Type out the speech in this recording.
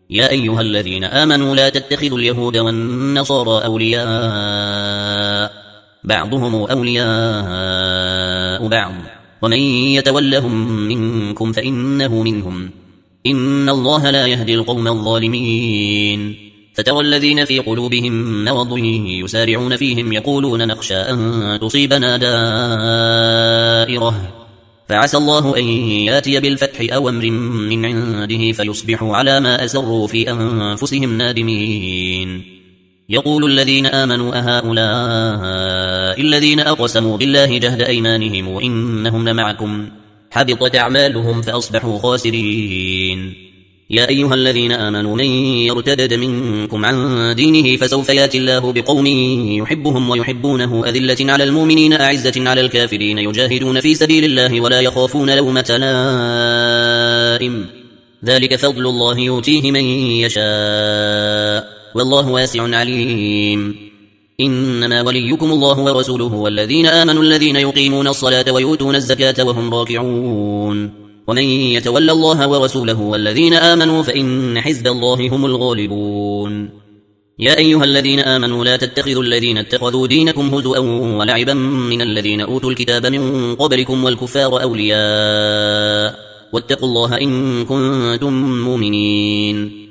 يا أيها الذين آمنوا لا تتخذوا اليهود والنصارى أولياء بعضهم أولياء بعض ومن يتولهم منكم فإنه منهم إن الله لا يهدي القوم الظالمين فترى الذين في قلوبهم مرض يسارعون فيهم يقولون نخشى أن تصيبنا دائرة فعسى الله أن ياتي بالفتح أو أمر من عنده فيصبحوا على ما أسروا في أنفسهم نادمين يقول الذين آمنوا أهؤلاء الذين أقسموا بالله جهد أيمانهم وإنهم لمعكم حبطت أعمالهم فأصبحوا خاسرين يا أيها الذين آمنوا من يرتدد منكم عن دينه فسوف ياتي الله بقوم يحبهم ويحبونه أذلة على المؤمنين أعزة على الكافرين يجاهدون في سبيل الله ولا يخافون لومة لائم ذلك فضل الله يؤتيه من يشاء والله واسع عليم إنما وليكم الله ورسوله والذين آمنوا الذين يقيمون الصلاة ويؤتون الزكاة وهم راكعون ومن يتولى الله ورسوله والذين آمنوا فإن حزب الله هم الغالبون يا أيها الذين آمنوا لا تتخذوا الذين اتخذوا دينكم هزؤا ولعبا من الذين أوتوا الكتاب من قبلكم والكفار أولياء واتقوا الله إن كنتم مؤمنين